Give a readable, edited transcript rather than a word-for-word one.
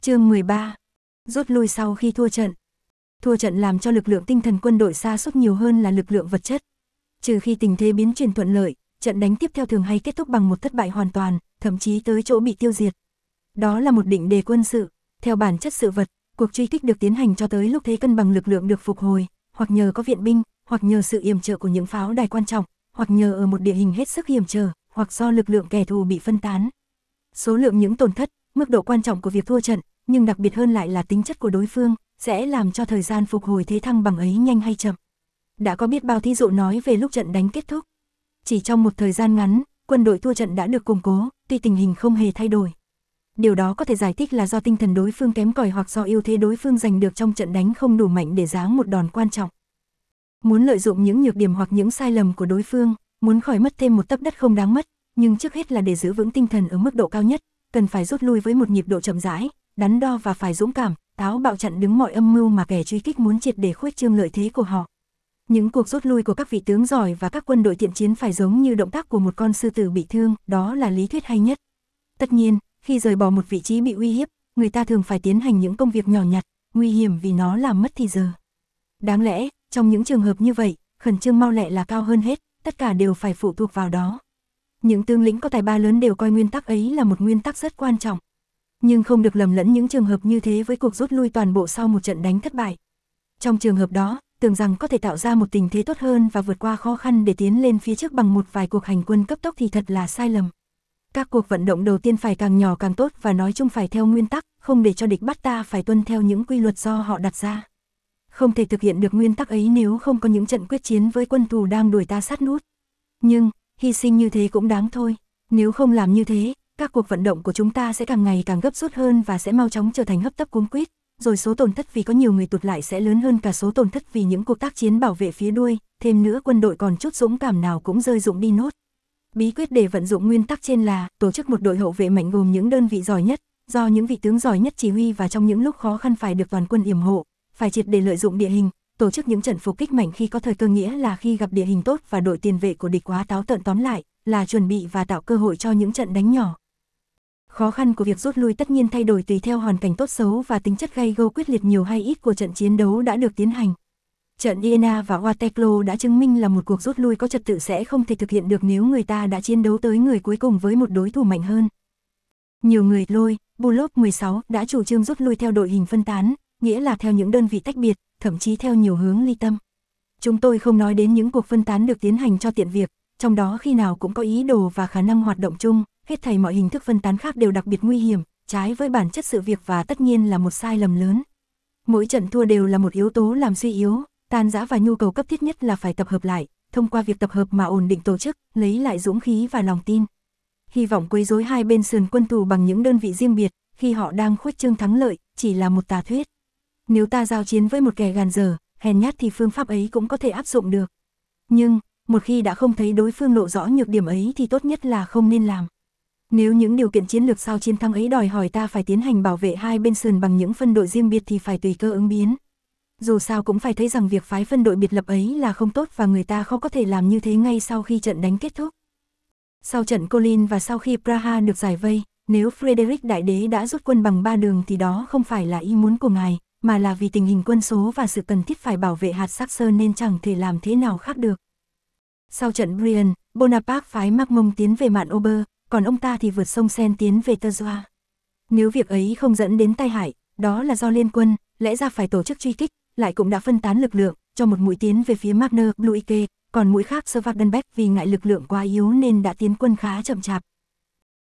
Chương 13. Rút lui sau khi thua trận. Thua trận làm cho lực lượng tinh thần quân đội sa sút nhiều hơn là lực lượng vật chất. Trừ khi tình thế biến chuyển thuận lợi, trận đánh tiếp theo thường hay kết thúc bằng một thất bại hoàn toàn, thậm chí tới chỗ bị tiêu diệt. Đó là một định đề quân sự, theo bản chất sự vật, cuộc truy kích được tiến hành cho tới lúc thế cân bằng lực lượng được phục hồi, hoặc nhờ có viện binh, hoặc nhờ sự yểm trợ của những pháo đài quan trọng, hoặc nhờ ở một địa hình hết sức hiểm trở, hoặc do lực lượng kẻ thù bị phân tán. Số lượng những tổn thất, mức độ quan trọng của việc thua trận, nhưng đặc biệt hơn lại là tính chất của đối phương, sẽ làm cho thời gian phục hồi thế thăng bằng ấy nhanh hay chậm. Đã có biết bao thí dụ nói về lúc trận đánh kết thúc. Chỉ trong một thời gian ngắn, quân đội thua trận đã được củng cố, tuy tình hình không hề thay đổi. Điều đó có thể giải thích là do tinh thần đối phương kém cỏi hoặc do ưu thế đối phương giành được trong trận đánh không đủ mạnh để giáng một đòn quan trọng. Muốn lợi dụng những nhược điểm hoặc những sai lầm của đối phương, muốn khỏi mất thêm một tấc đất không đáng mất, nhưng trước hết là để giữ vững tinh thần ở mức độ cao nhất, cần phải rút lui với một nhịp độ chậm rãi, đắn đo và phải dũng cảm, táo bạo chặn đứng mọi âm mưu mà kẻ truy kích muốn triệt để khuếch trương lợi thế của họ. Những cuộc rút lui của các vị tướng giỏi và các quân đội thiện chiến phải giống như động tác của một con sư tử bị thương, đó là lý thuyết hay nhất. Tất nhiên, khi rời bỏ một vị trí bị uy hiếp, người ta thường phải tiến hành những công việc nhỏ nhặt, nguy hiểm vì nó làm mất thì giờ. Đáng lẽ, trong những trường hợp như vậy, khẩn trương mau lẹ là cao hơn hết, tất cả đều phải phụ thuộc vào đó. Những tướng lĩnh có tài ba lớn đều coi nguyên tắc ấy là một nguyên tắc rất quan trọng. Nhưng không được lầm lẫn những trường hợp như thế với cuộc rút lui toàn bộ sau một trận đánh thất bại. Trong trường hợp đó, tưởng rằng có thể tạo ra một tình thế tốt hơn và vượt qua khó khăn để tiến lên phía trước bằng một vài cuộc hành quân cấp tốc thì thật là sai lầm. Các cuộc vận động đầu tiên phải càng nhỏ càng tốt và nói chung phải theo nguyên tắc, không để cho địch bắt ta phải tuân theo những quy luật do họ đặt ra. Không thể thực hiện được nguyên tắc ấy nếu không có những trận quyết chiến với quân thù đang đuổi ta sát nút. Nhưng, hy sinh như thế cũng đáng thôi. Nếu không làm như thế, các cuộc vận động của chúng ta sẽ càng ngày càng gấp rút hơn và sẽ mau chóng trở thành hấp tấp cuống quýt, rồi số tổn thất vì có nhiều người tụt lại sẽ lớn hơn cả số tổn thất vì những cuộc tác chiến bảo vệ phía đuôi, thêm nữa quân đội còn chút dũng cảm nào cũng rơi rụng đi nốt. Bí quyết để vận dụng nguyên tắc trên là tổ chức một đội hậu vệ mạnh gồm những đơn vị giỏi nhất, do những vị tướng giỏi nhất chỉ huy và trong những lúc khó khăn phải được toàn quân yểm hộ, phải triệt để lợi dụng địa hình, tổ chức những trận phục kích mạnh khi có thời cơ, nghĩa là khi gặp địa hình tốt và đội tiền vệ của địch quá táo tợn, tóm lại là chuẩn bị và tạo cơ hội cho những trận đánh nhỏ. Khó khăn của việc rút lui tất nhiên thay đổi tùy theo hoàn cảnh tốt xấu và tính chất gay go quyết liệt nhiều hay ít của trận chiến đấu đã được tiến hành. Trận Iéna và Waterloo đã chứng minh là một cuộc rút lui có trật tự sẽ không thể thực hiện được nếu người ta đã chiến đấu tới người cuối cùng với một đối thủ mạnh hơn. Nhiều người Lôi, Bullock 16 đã chủ trương rút lui theo đội hình phân tán, nghĩa là theo những đơn vị tách biệt, thậm chí theo nhiều hướng ly tâm. Chúng tôi không nói đến những cuộc phân tán được tiến hành cho tiện việc, trong đó khi nào cũng có ý đồ và khả năng hoạt động chung, hết thảy mọi hình thức phân tán khác đều đặc biệt nguy hiểm, trái với bản chất sự việc và tất nhiên là một sai lầm lớn. Mỗi trận thua đều là một yếu tố làm suy yếu, tan rã và nhu cầu cấp thiết nhất là phải tập hợp lại, thông qua việc tập hợp mà ổn định tổ chức, lấy lại dũng khí và lòng tin. Hy vọng quấy rối hai bên sườn quân thù bằng những đơn vị riêng biệt, khi họ đang khuếch trương thắng lợi, chỉ là một tà thuyết. Nếu ta giao chiến với một kẻ gàn dở, hèn nhát thì phương pháp ấy cũng có thể áp dụng được. Nhưng, một khi đã không thấy đối phương lộ rõ nhược điểm ấy thì tốt nhất là không nên làm. Nếu những điều kiện chiến lược sau chiến thắng ấy đòi hỏi ta phải tiến hành bảo vệ hai bên sườn bằng những phân đội riêng biệt thì phải tùy cơ ứng biến. Dù sao cũng phải thấy rằng việc phái phân đội biệt lập ấy là không tốt và người ta không có thể làm như thế ngay sau khi trận đánh kết thúc. Sau trận Kolin và sau khi Praha được giải vây, nếu Frederick Đại Đế đã rút quân bằng 3 đường thì đó không phải là ý muốn của ngài, mà là vì tình hình quân số và sự cần thiết phải bảo vệ hạt Saxon nên chẳng thể làm thế nào khác được. Sau trận Brienne, Bonaparte phái Marmont tiến về mạn Ober, còn ông ta thì vượt sông Seine tiến về Terzois. Nếu việc ấy không dẫn đến tai hại, đó là do liên quân, lẽ ra phải tổ chức truy kích, lại cũng đã phân tán lực lượng, cho một mũi tiến về phía Magner Bluike, còn mũi khác Schwarzenbeck vì ngại lực lượng quá yếu nên đã tiến quân khá chậm chạp,